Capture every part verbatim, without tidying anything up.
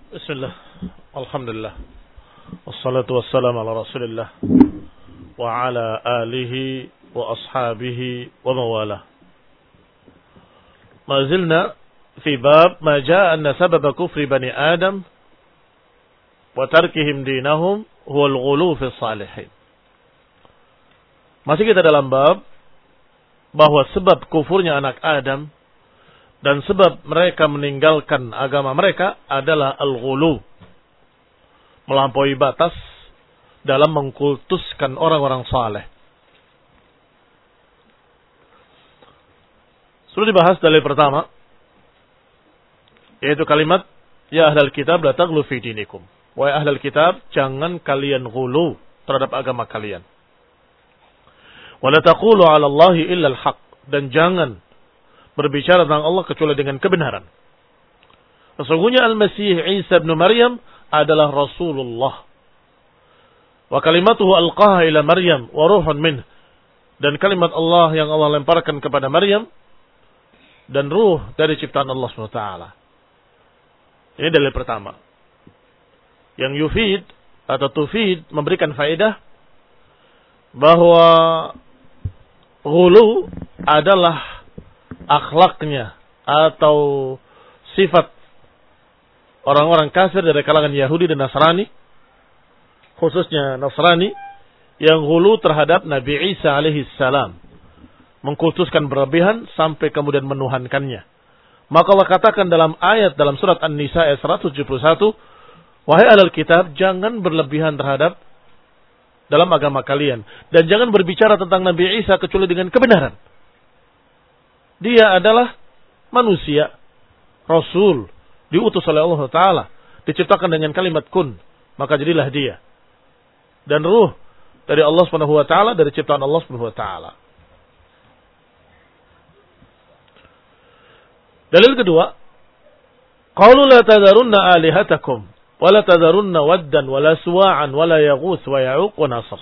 Bismillah, alhamdulillah, wassalatu wassalamu ala rasulillah wa ala alihi wa ashabihi wa mawalah. Ma zilna fi bab ma jaa anna sababa kufri bani Adam wa tarkihim dinahum huwa al-ghulu fi salihin. Masih kita dalam bab bahwa sebab kufurnya anak Adam dan sebab mereka meninggalkan agama mereka adalah al-ghulu, melampaui batas dalam mengkultuskan orang-orang saleh. Sudah dibahas dalil pertama, yaitu kalimat ya ahlal kitab la taghlu fi dinikum. Wahai ahlal kitab, jangan kalian ghulu terhadap agama kalian. Wa la taqulu 'ala Allahi illa al-haq, dan jangan berbicara tentang Allah kecuali dengan kebenaran. Sesungguhnya Al-Masih Isa bin Maryam adalah Rasulullah. Wa kalimatuhu alqaha ila Maryam wa ruhun minh. Dan kalimat Allah yang Allah lemparkan kepada Maryam dan ruh dari ciptaan Allah subhanahu wa taala. Ini dalil pertama. Yang yufid atau tufid, memberikan faedah bahwa ghulu adalah akhlaknya atau sifat orang-orang kafir dari kalangan Yahudi dan Nasrani, khususnya Nasrani yang ghulu terhadap Nabi Isa alaihi salam, mengkultuskan berlebihan sampai kemudian menuhankannya. Maka Allah katakan dalam ayat dalam surat An-Nisa ayat seratus tujuh puluh satu, wahai ahlul kitab, jangan berlebihan terhadap dalam agama kalian dan jangan berbicara tentang Nabi Isa kecuali dengan kebenaran. Dia adalah manusia, Rasul, diutus oleh Allah Ta'ala, diciptakan dengan kalimat kun, maka jadilah dia. Dan ruh dari Allah Subhanahu Wa Ta'ala, dari ciptaan Allah Subhanahu Wa Ta'ala. Dalil kedua, qalu la tadharunna alihatakum, wa la tadharunna waddan, wa la suwa'an, wa la yaghus, wa ya'uq, wa nasr.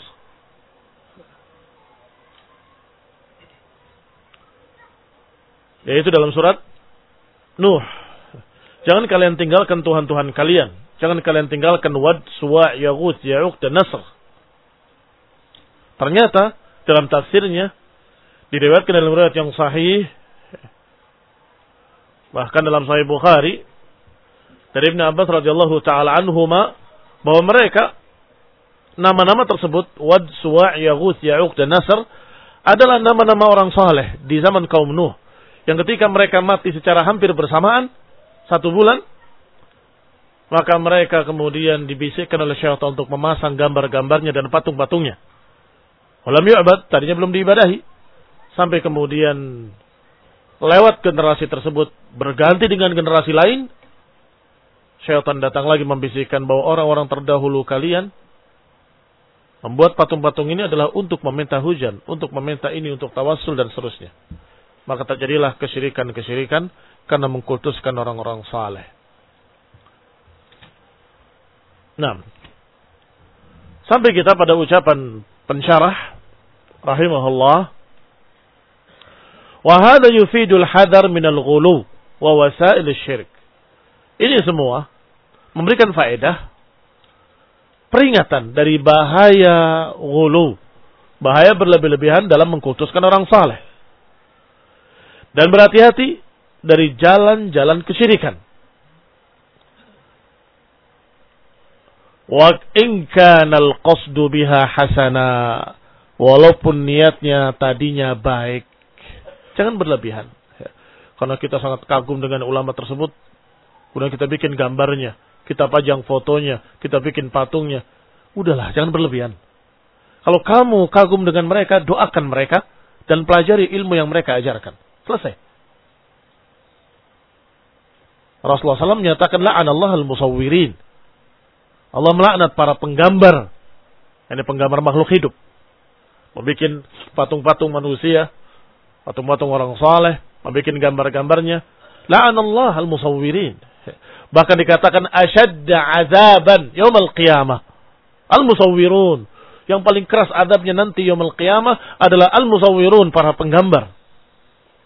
Yaitu dalam surat Nuh. Jangan kalian tinggalkan Tuhan-Tuhan kalian. Jangan kalian tinggalkan Wad, Suwa', Yaghus, Ya'uq, dan Nasr. Ternyata dalam tafsirnya diriwayatkan dalam riwayat yang sahih, bahkan dalam Sahih Bukhari dari Ibnu Abbas radhiyallahu taala anhuma, bahwa mereka nama-nama tersebut Wad, Suwa', Yaghus, Ya'uq, dan Nasr adalah nama-nama orang saleh di zaman kaum Nuh. Yang ketika mereka mati secara hampir bersamaan, satu bulan, maka mereka kemudian dibisikkan oleh syaitan untuk memasang gambar-gambarnya dan patung-patungnya. Walam yu'bad, tadinya belum diibadahi. Sampai kemudian lewat generasi tersebut berganti dengan generasi lain, syaitan datang lagi membisikkan bahwa orang-orang terdahulu kalian membuat patung-patung ini adalah untuk meminta hujan, untuk meminta ini, untuk tawassul dan seterusnya. Maka terjadilah kesyirikan-kesyirikan karena mengkultuskan orang-orang saleh. Nah, sampai kita pada ucapan pensyarah rahimahullah, wa hadha yufidul hadar minal ghulu wa wasail syirik. Ini semua memberikan faedah peringatan dari bahaya ghulu, bahaya berlebih-lebihan dalam mengkultuskan orang saleh. Dan berhati-hati dari jalan-jalan kesyirikan. Wa in kana al-qasdu biha hasana, walaupun niatnya tadinya baik, jangan berlebihan. Karena kita sangat kagum dengan ulama tersebut, kemudian kita bikin gambarnya, kita pajang fotonya, kita bikin patungnya. Udahlah, jangan berlebihan. Kalau kamu kagum dengan mereka, doakan mereka dan pelajari ilmu yang mereka ajarkan. Selesai. Rasulullah shallallahu alaihi wasallam menyatakan la'anallahu al-musawwirin. Allah melaknat para penggambar. Ini penggambar makhluk hidup. Membikin patung-patung manusia, patung-patung orang saleh, membikin gambar-gambarnya. La'anallahu al-musawwirin. Bahkan dikatakan asyadda azaban yaumil qiyamah al-musawwirun. Yang paling keras adabnya nanti yaumil qiyamah adalah al-musawwirun, para penggambar.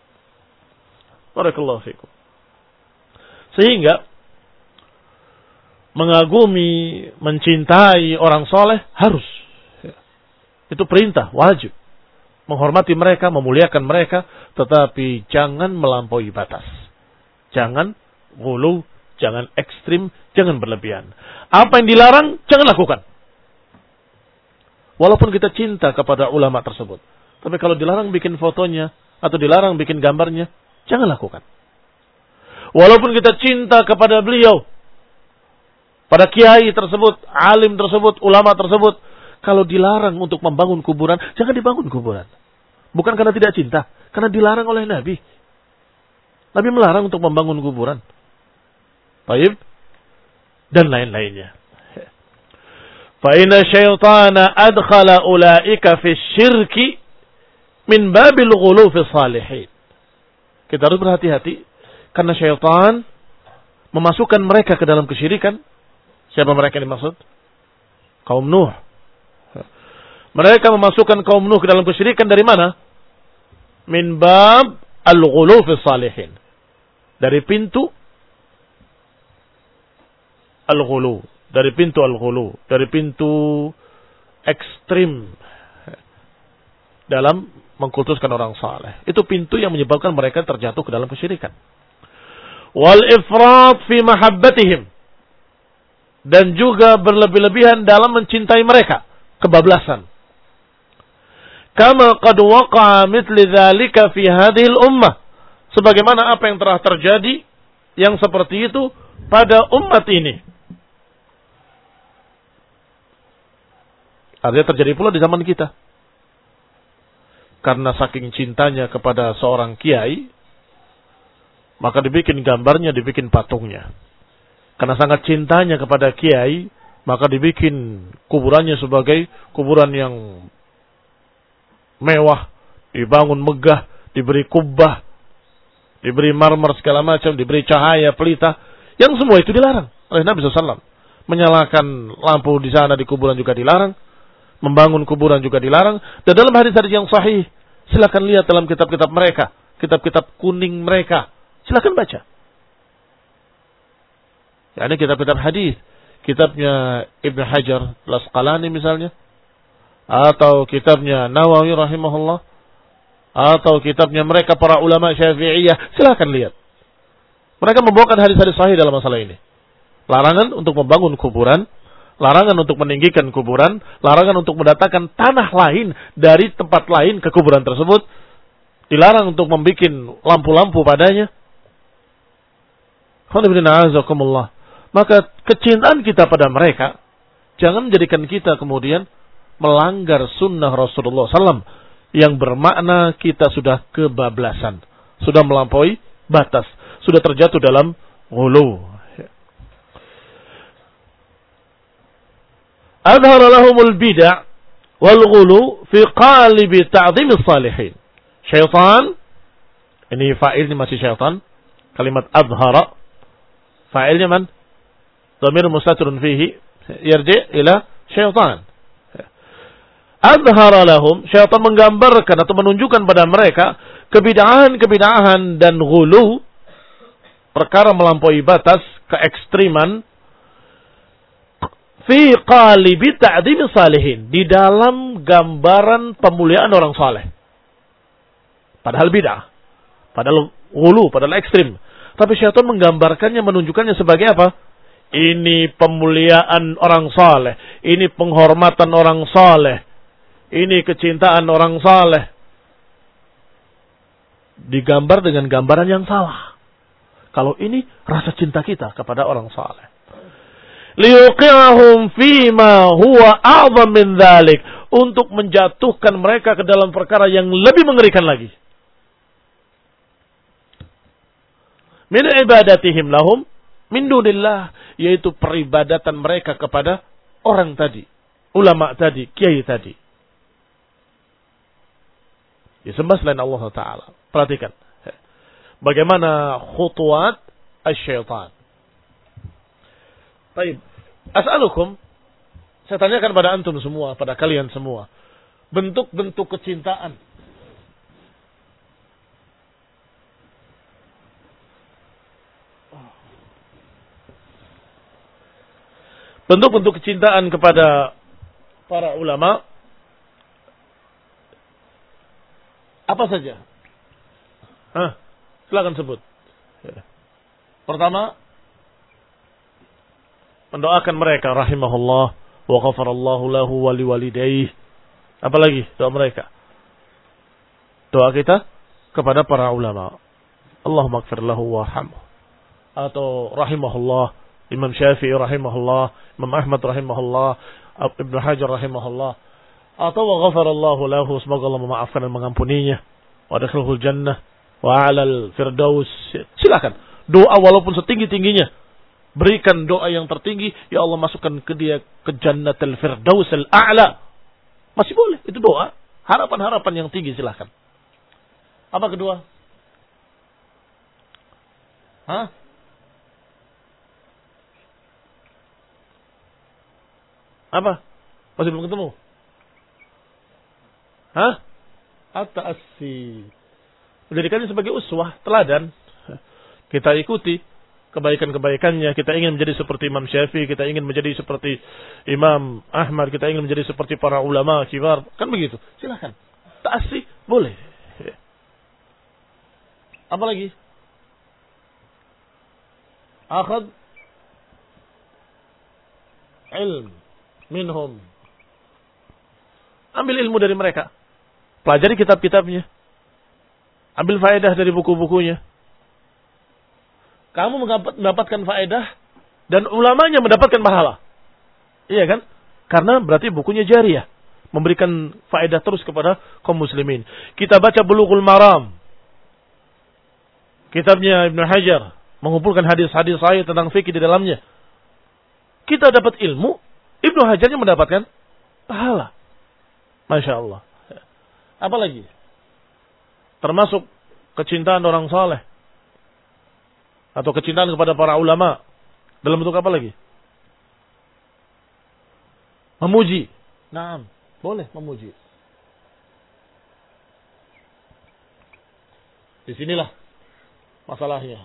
Barakallahu fikum. Sehingga mengagumi, mencintai orang soleh, harus. Itu perintah, wajib. Menghormati mereka, memuliakan mereka, tetapi jangan melampaui batas. Jangan ghulu, jangan ekstrim, jangan berlebihan. Apa yang dilarang, jangan lakukan. Walaupun kita cinta kepada ulama tersebut. Tapi kalau dilarang bikin fotonya, atau dilarang bikin gambarnya, jangan lakukan. Walaupun kita cinta kepada beliau, pada kiai tersebut, alim tersebut, ulama tersebut, kalau dilarang untuk membangun kuburan, jangan dibangun kuburan. Bukan karena tidak cinta, karena dilarang oleh Nabi. Nabi melarang untuk membangun kuburan. Baik, dan lain-lainnya. Fa inna syaitana adkhala ulaika fi syirki min babil ghulu fi salihin. Kita harus berhati-hati karena syaitan memasukkan mereka ke dalam kesyirikan. Siapa mereka yang dimaksud? Kaum Nuh. Mereka memasukkan kaum Nuh ke dalam kesyirikan dari mana? Min bab al-ghulu fi salihin. Dari pintu al-ghulu, dari pintu al-ghulu, dari pintu ekstrim dalam mengkultuskan orang saleh. Itu pintu yang menyebabkan mereka terjatuh ke dalam kesyirikan. Wal ifrat fi mahabbatihim. Dan juga berlebih-lebihan dalam mencintai mereka, kebablasan. Kama qad waqa'a mithli dzalika fi hadhihi al-ummah. Sebagaimana apa yang telah terjadi yang seperti itu pada umat ini. Artinya terjadi pula di zaman kita. Karena saking cintanya kepada seorang kiai, maka dibikin gambarnya, dibikin patungnya. Karena sangat cintanya kepada kiai, maka dibikin kuburannya sebagai kuburan yang mewah, dibangun megah, diberi kubah, diberi marmer segala macam, diberi cahaya pelita, yang semua itu dilarang oleh Nabi shallallahu alaihi wasallam. Menyalakan lampu di sana di kuburan juga dilarang, membangun kuburan juga dilarang. Dan dalam hadis-hadis yang sahih, silakan lihat dalam kitab-kitab mereka, kitab-kitab kuning mereka, silakan baca. Ya, ini kitab-kitab hadis, kitabnya Ibnu Hajar Al-Asqalani misalnya, atau kitabnya Nawawi rahimahullah, atau kitabnya mereka para ulama Syafi'iyah, silakan lihat. Mereka membawakan hadis-hadis sahih dalam masalah ini. Larangan untuk membangun kuburan, larangan untuk meninggikan kuburan, larangan untuk mendatangkan tanah lain dari tempat lain ke kuburan tersebut, dilarang untuk membuat lampu-lampu padanya. Alhamdulillah. Maka kecintaan kita pada mereka jangan menjadikan kita kemudian melanggar sunnah Rasulullah shallallahu alaihi wasallam yang bermakna kita sudah kebablasan, sudah melampaui batas, sudah terjatuh dalam ghulu. Adhara lahumul bid'ah wal ghulu fi qalibi ta'dhim as-salihin. Syaitan, ini fa'il ini masih syaitan. Kalimat adhara, fa'ilnya man? Dhamir mustatirun fihi yarji' ila syaitan. Adhara lahum, syaitan menggambarkan atau menunjukkan pada mereka kebid'ahan-kebid'ahan dan ghulu, perkara melampaui batas, keekstriman, fi qalibi ta'dhim salihin, di dalam gambaran pemuliaan orang saleh. Padahal bid'ah, padahal ghulu, padahal ekstrim. Tapi syaitan menggambarkannya, menunjukkannya sebagai apa? Ini pemuliaan orang saleh, ini penghormatan orang saleh, ini kecintaan orang saleh. Digambar dengan gambaran yang salah. Kalau ini rasa cinta kita kepada orang saleh. Liyuqi'ahum fima huwa a'zam min dzalik, untuk menjatuhkan mereka ke dalam perkara yang lebih mengerikan lagi. Min ibadatihim lahum min dunillah, yaitu peribadatan mereka kepada orang tadi, ulama tadi, kiai tadi. Disembah selain Allah Ta'ala. Perhatikan bagaimana khutuwat asy-syaitan. Baik, as'alukum, saya tanyakan pada antum semua, pada kalian semua, bentuk-bentuk kecintaan bentuk-bentuk kecintaan kepada para ulama apa saja? Hah, silakan sebut. Pertama, mendoakan mereka rahimahullah wa ghafarallahu lahu wa liwalidayhi. Apalagi doa mereka? Doa kita kepada para ulama. Allahumma ighfir lahu warhamhu. Atau rahimahullah, Imam Syafi'i rahimahullah, Imam Ahmad rahimahullah, Ibnu Hajar rahimahullah. Atau wa ghafarallahu lahu, semoga Allah memaafkan dan mengampuninya. Wa adkhilhul jannah wa 'alal firdaus. Silakan. Doa walaupun setinggi-tingginya. Berikan doa yang tertinggi, ya Allah masukkan ke dia ke jannatul firdaus al-a'la. Masih boleh, itu doa. Harapan-harapan yang tinggi silakan. Apa kedua? Hah? Apa? Masih belum ketemu? Hah? At-ta'assi. Menjadikannya sebagai uswah, teladan. Kita ikuti kebaikan-kebaikannya. Kita ingin menjadi seperti Imam Syafi'i, kita ingin menjadi seperti Imam Ahmad, kita ingin menjadi seperti para ulama kibar. Kan begitu. Silakan. Ta'assi boleh. Apa lagi? Akhad ilm minhum. Ambil ilmu dari mereka. Pelajari kitab-kitabnya. Ambil faedah dari buku-bukunya. Kamu mendapatkan faedah dan ulamanya mendapatkan pahala. Iya kan? Karena berarti bukunya jariyah. Memberikan faedah terus kepada kaum muslimin. Kita baca Bulughul Maram. Kitabnya Ibnu Hajar. Mengumpulkan hadis-hadis sahih tentang fikih di dalamnya. Kita dapat ilmu. Ibnu Hajarnya mendapatkan pahala. Masya Allah. Apa lagi? Termasuk kecintaan orang saleh. Atau kecintaan kepada para ulama. Dalam bentuk apa lagi? Memuji. Naam, boleh memuji. Di sinilah masalahnya.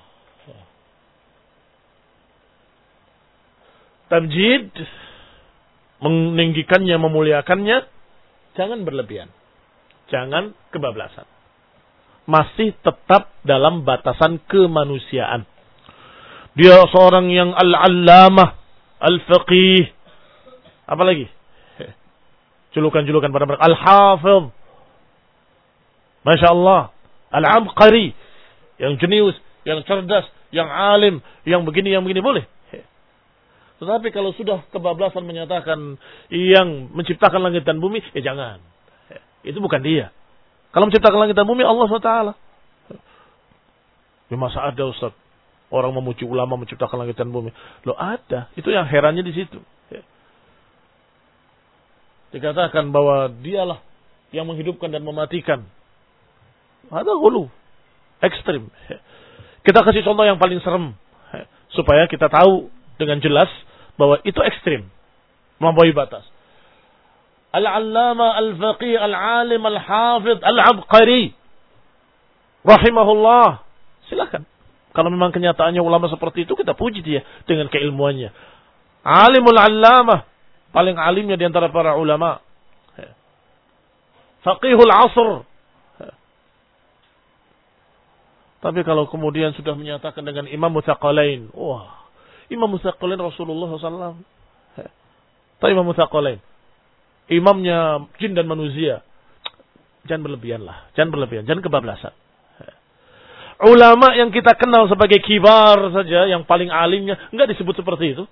Tamjid, meninggikannya, memuliakannya, jangan berlebihan. Jangan kebablasan. Masih tetap dalam batasan kemanusiaan. Dia seorang yang al-allamah, al-faqih. Apa lagi? Julukan-julukan pada mereka. Al-hafidh. Masya Allah. Al-abqari. Yang jenius, yang cerdas, yang alim, yang begini, yang begini. Boleh. Tetapi kalau sudah kebablasan menyatakan yang menciptakan langit dan bumi, ya jangan. Itu bukan dia. Kalau menciptakan langit dan bumi, Allah subhanahu wa taala. Ya masa ada Ustaz? Orang memuji ulama menciptakan langit dan bumi. Loh ada. Itu yang herannya di situ. Dikatakan bahwa dialah yang menghidupkan dan mematikan. Ada gulu. Ekstrim. Kita kasih contoh yang paling serem. Supaya kita tahu dengan jelas bahwa itu ekstrim. Melampaui batas. Al-allama, al-faqih, al-alim, al-hafidh, al-abqari. Rahimahullah. Silakan. Kalau memang kenyataannya ulama seperti itu, kita puji dia dengan keilmuannya. Alimul allamah. Paling alimnya di antara para ulama. Faqihul asr. Tapi kalau kemudian sudah menyatakan dengan imam mutsaqalain. Wah. Imam mutsaqalain Rasulullah shallallahu alaihi wasallam. Tapi imam mutsaqalain. Imamnya jin dan manusia. Jangan berlebihan lah. Jangan berlebihan. Jangan kebablasan. Ulama yang kita kenal sebagai kibar saja, yang paling alimnya, enggak disebut seperti itu.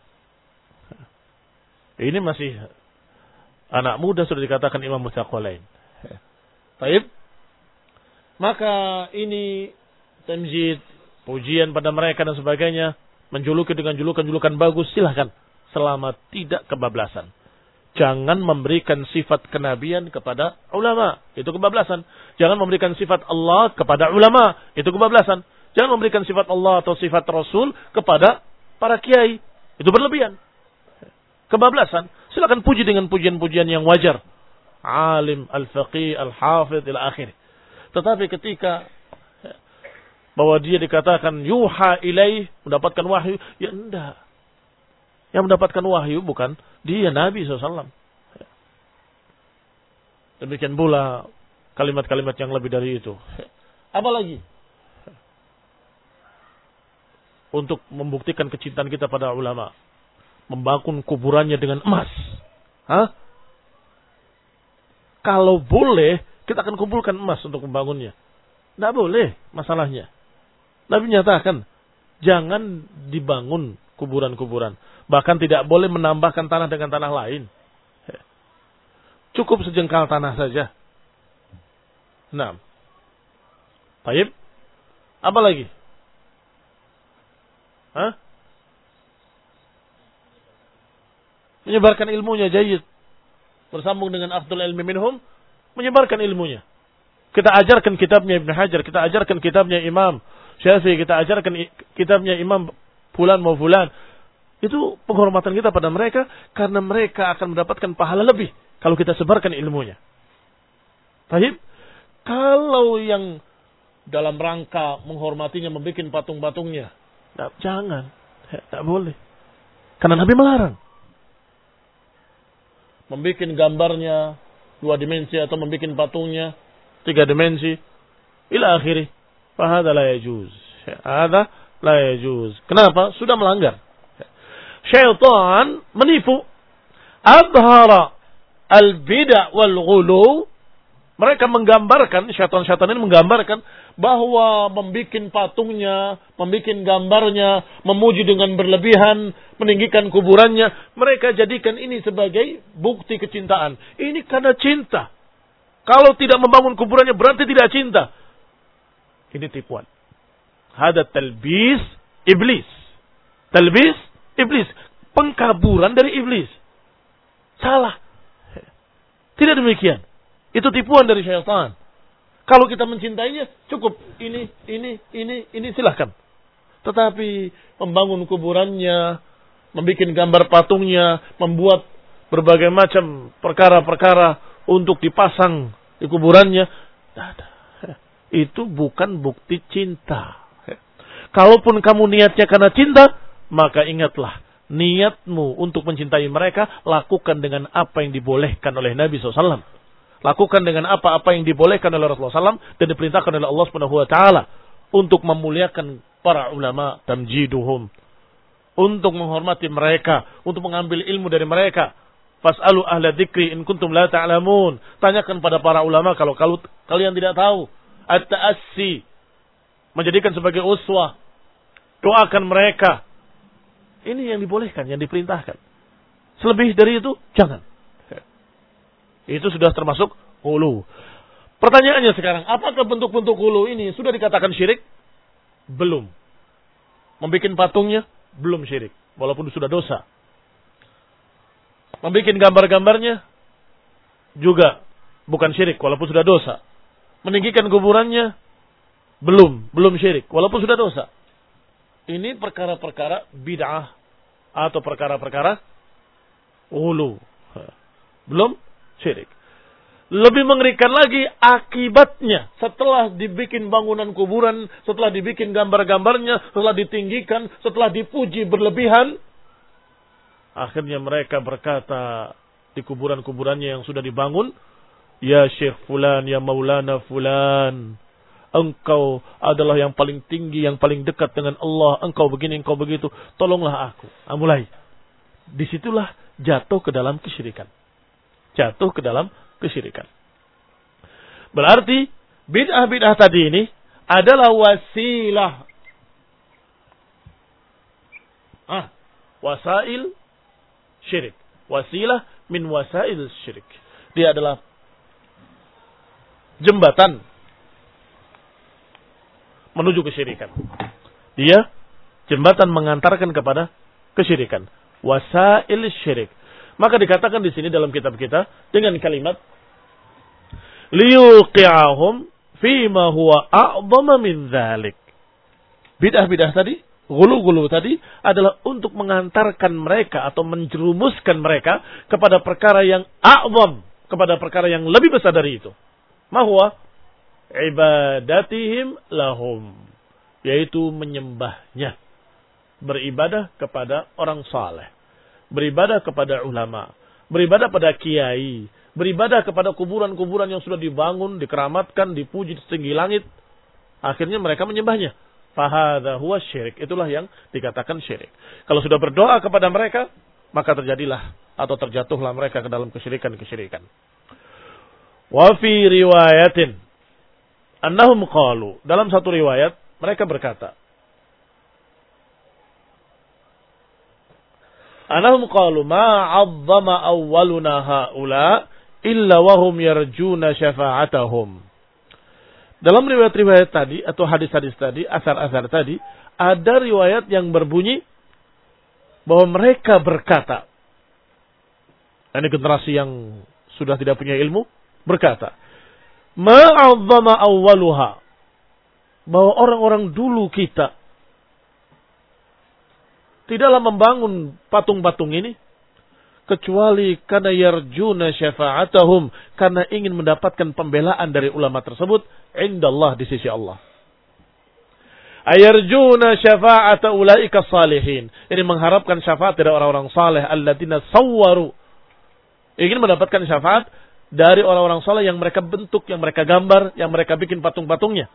Ini masih anak muda sudah dikatakan imam mutsaqalain. Baik. Maka ini tamjid, pujian pada mereka dan sebagainya, menjuluki dengan julukan-julukan bagus, silahkan. Selama tidak kebablasan. Jangan memberikan sifat kenabian kepada ulama. Itu kebablasan. Jangan memberikan sifat Allah kepada ulama. Itu kebablasan. Jangan memberikan sifat Allah atau sifat Rasul kepada para kiai. Itu berlebihan. Kebablasan. Silakan puji dengan pujian-pujian yang wajar. Alim, al-faqih, al-hafidh, ila akhir. Tetapi ketika bahwa dia dikatakan yuha ilaih, mendapatkan wahyu, ya enggak. Yang mendapatkan wahyu bukan dia, Nabi shallallahu alaihi wasallam. Demikian pula kalimat-kalimat yang lebih dari itu. Apalagi untuk membuktikan kecintaan kita pada ulama, membangun kuburannya dengan emas. Hah? Kalau boleh, kita akan kumpulkan emas untuk membangunnya. Tidak boleh masalahnya. Nabi menyatakan, jangan dibangun kuburan-kuburan. Bahkan tidak boleh menambahkan tanah dengan tanah lain. Cukup sejengkal tanah saja. Nah. Baik. Apa lagi? Hah? Menyebarkan ilmunya jayyid. Bersambung dengan afdal ilmi minhum. Menyebarkan ilmunya. Kita ajarkan kitabnya Ibn Hajar. Kita ajarkan kitabnya Imam Syafi'i. Kita ajarkan kitabnya Imam Fulan mau Fulan. Itu penghormatan kita pada mereka. Karena mereka akan mendapatkan pahala lebih. Kalau kita sebarkan ilmunya. Baik. Kalau yang dalam rangka menghormatinya, membuat patung-patungnya. Nah, jangan. Tidak boleh. Karena Nabi melarang. Membuat gambarnya dua dimensi atau membuat patungnya tiga dimensi. Ila akhiri. Fahada la yajuz. Hada la yajuz. Kenapa? Sudah melanggar. Syaitan menipu. Adhara al-bid'a wal-ghulu. Mereka menggambarkan, syaitan-syaitan ini menggambarkan bahwa membuat patungnya, membuat gambarnya, memuji dengan berlebihan, meninggikan kuburannya. Mereka jadikan ini sebagai bukti kecintaan. Ini karena cinta. Kalau tidak membangun kuburannya berarti tidak cinta. Ini tipuan. Hada talbis iblis. Talbis iblis. Pengkaburan dari iblis. Salah. Tidak demikian. Itu tipuan dari syaitan. Kalau kita mencintainya, cukup. Ini, ini, ini, ini silahkan. Tetapi membangun kuburannya, membuat gambar patungnya, membuat berbagai macam perkara-perkara untuk dipasang di kuburannya. Tidak ada. Itu bukan bukti cinta. Kalaupun kamu niatnya karena cinta, maka ingatlah. Niatmu untuk mencintai mereka, lakukan dengan apa yang dibolehkan oleh Nabi shallallahu alaihi wasallam. Lakukan dengan apa-apa yang dibolehkan oleh Rasulullah shallallahu alaihi wasallam dan diperintahkan oleh Allah subhanahu wa taala untuk memuliakan para ulama, tamjiduhum, untuk menghormati mereka, untuk mengambil ilmu dari mereka. Fas'alu ahla dzikri in kuntum la ta'lamun. Tanyakan pada para ulama kalau kalau kalian tidak tahu. At-ta'assi, menjadikan sebagai uswah. Doakan mereka. Ini yang dibolehkan, yang diperintahkan. Selebih dari itu jangan. Itu sudah termasuk hulu. Pertanyaannya sekarang, apakah bentuk-bentuk hulu ini sudah dikatakan syirik? Belum. Membikin patungnya? Belum syirik. Walaupun sudah dosa. Membikin gambar-gambarnya? Juga bukan syirik, walaupun sudah dosa. Meninggikan kuburannya? Belum. Belum syirik, walaupun sudah dosa. Ini perkara-perkara bid'ah. Atau perkara-perkara hulu. Belum syirik. Lebih mengerikan lagi akibatnya. Setelah dibikin bangunan kuburan, setelah dibikin gambar-gambarnya, setelah ditinggikan, setelah dipuji berlebihan, akhirnya mereka berkata di kuburan-kuburannya yang sudah dibangun, ya Syekh Fulan, ya Maulana Fulan, engkau adalah yang paling tinggi, yang paling dekat dengan Allah, engkau begini, engkau begitu, tolonglah aku. Ah, mulai. Disitulah jatuh ke dalam kesyirikan. Jatuh ke dalam kesyirikan. Berarti bid'ah-bid'ah tadi ini adalah wasilah. Ah, wasail syirik. Wasilah min wasail syirik. Dia adalah jembatan menuju kesyirikan. Dia jembatan mengantarkan kepada kesyirikan. Wasail syirik. Maka dikatakan di sini dalam kitab kita dengan kalimat liyuqi'ahum fima huwa a'dhama min dzalik. Bidah-bidah tadi, gulu-gulu tadi adalah untuk mengantarkan mereka atau menjerumuskan mereka kepada perkara yang a'dham, kepada perkara yang lebih besar dari itu. Ma huwa ibadatihim lahum, yaitu menyembahnya, beribadah kepada orang saleh. beribadah kepada ulama, beribadah pada kiai, beribadah kepada kuburan-kuburan yang sudah dibangun, dikeramatkan, dipuji di setinggi langit. Akhirnya mereka menyembahnya. Fahadha huwa syirik. Itulah yang dikatakan syirik. Kalau sudah berdoa kepada mereka, maka terjadilah atau terjatuhlah mereka ke dalam kesyirikan-kesyirikan. Wa fi riwayatin annahum qalu, dalam satu riwayat mereka berkata, annahum qalu ma 'azzama awwaluna haula illa wa hum yarjuna syafa'atahum. Dalam riwayat-riwayat tadi atau hadis-hadis tadi, asar-asar tadi, ada riwayat yang berbunyi bahwa mereka berkata, ini generasi yang sudah tidak punya ilmu, berkata, ma'azzama awwaluha, bahwa orang-orang dulu kita tidaklah membangun patung-patung ini kecuali karena yarjuna syafa'atahum, karena ingin mendapatkan pembelaan dari ulama tersebut indallah, di sisi Allah. Ayarjuna syafa'ata ulaika salihin, ini mengharapkan syafaat dari orang-orang saleh alladzina sawwaru, ingin mendapatkan syafaat dari orang-orang saleh yang mereka bentuk, yang mereka gambar, yang mereka bikin patung-patungnya.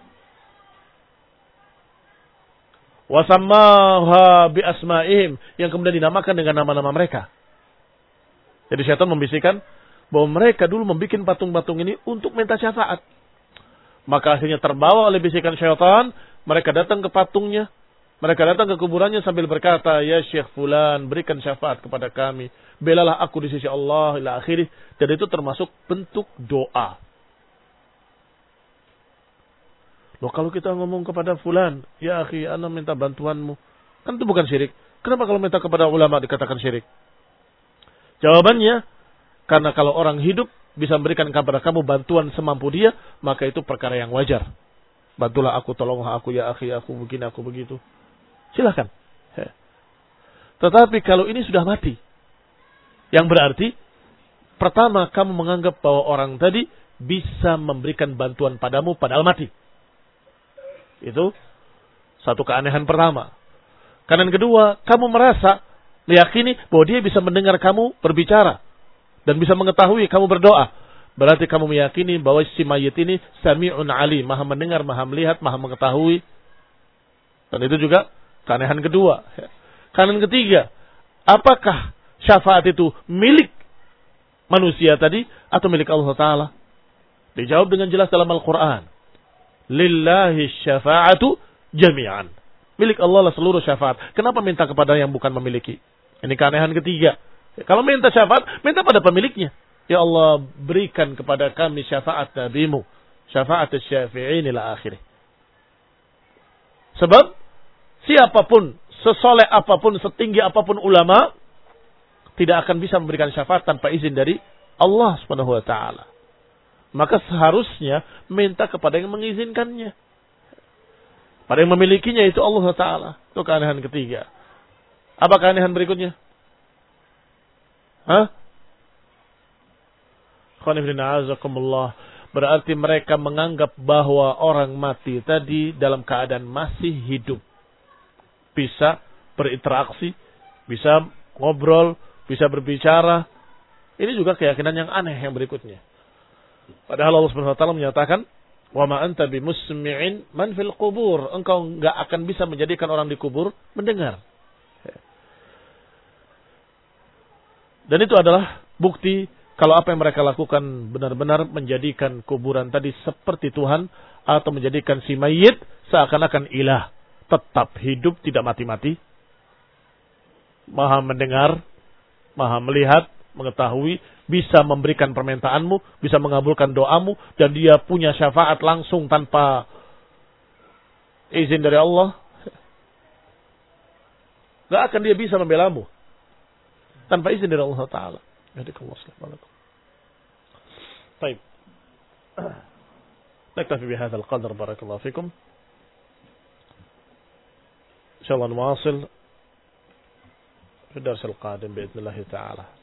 Wasammaha bi asma'ihim, yang kemudian dinamakan dengan nama-nama mereka. Jadi syaitan membisikkan bahwa mereka dulu membuat patung-patung ini untuk minta syafaat. Maka akhirnya terbawa oleh bisikan syaitan, mereka datang ke patungnya, mereka datang ke kuburannya sambil berkata, ya Syekh Fulan, berikan syafaat kepada kami, belalah aku di sisi Allah ila akhirih. Dan itu termasuk bentuk doa. Loh, kalau kita ngomong kepada Fulan, ya akhi, ana minta bantuanmu, kan itu bukan syirik. Kenapa kalau minta kepada ulama dikatakan syirik? Jawabannya, karena kalau orang hidup bisa memberikan kepada kamu bantuan semampu dia, maka itu perkara yang wajar. Bantulah aku, tolonglah aku, ya akhi, aku begini, aku begitu. Silakan. Tetapi kalau ini sudah mati, yang berarti, pertama kamu menganggap bahwa orang tadi bisa memberikan bantuan padamu padahal mati. Itu satu keanehan pertama. Karena yang kedua, kamu merasa meyakini bahwa dia bisa mendengar kamu berbicara dan bisa mengetahui kamu berdoa. Berarti kamu meyakini bahwa si mayit ini sami'un alim, maha mendengar, maha melihat, maha mengetahui. Dan itu juga keanehan kedua. Keanehan ketiga, apakah syafaat itu milik manusia tadi atau milik Allah Ta'ala? Dijawab dengan jelas dalam Al-Quran. Lillahi syafa'atu jami'an. Milik Allah lah seluruh syafaat. Kenapa minta kepada yang bukan memiliki? Ini keanehan ketiga. Kalau minta syafaat, minta pada pemiliknya. Ya Allah, berikan kepada kami syafaat nabimu. Syafaat syafi'in ila akhirih. Sebab, siapapun, sesoleh apapun, setinggi apapun ulama, tidak akan bisa memberikan syafaat tanpa izin dari Allah subhanahu wa ta'ala. Maka seharusnya minta kepada yang mengizinkannya. Pada yang memilikinya itu Allah Ta'ala. Itu keanehan ketiga. Apa keanehan berikutnya? Hah? Berarti mereka menganggap bahwa orang mati tadi dalam keadaan masih hidup. Bisa berinteraksi, bisa ngobrol, bisa berbicara. Ini juga keyakinan yang aneh yang berikutnya. Padahal Allah Subhanahu wa taala menyatakan, "Wa ma anta bimusmi'in man fil qubur." Engkau enggak akan bisa menjadikan orang di kubur mendengar. Dan itu adalah bukti kalau apa yang mereka lakukan benar-benar menjadikan kuburan tadi seperti Tuhan atau menjadikan si mayit seakan-akan ilah, tetap hidup tidak mati-mati, maha mendengar, maha melihat, mengetahui, bisa memberikan permintaanmu, bisa mengabulkan doamu, dan dia punya syafaat langsung tanpa izin dari Allah. Gak akan dia bisa membelamu tanpa izin dari Allah Ta'ala. Baik. نكتفي بهذا القدر بارك الله فيكم إن شاء الله نواصل في الدرس القادم بإذن الله تعالى.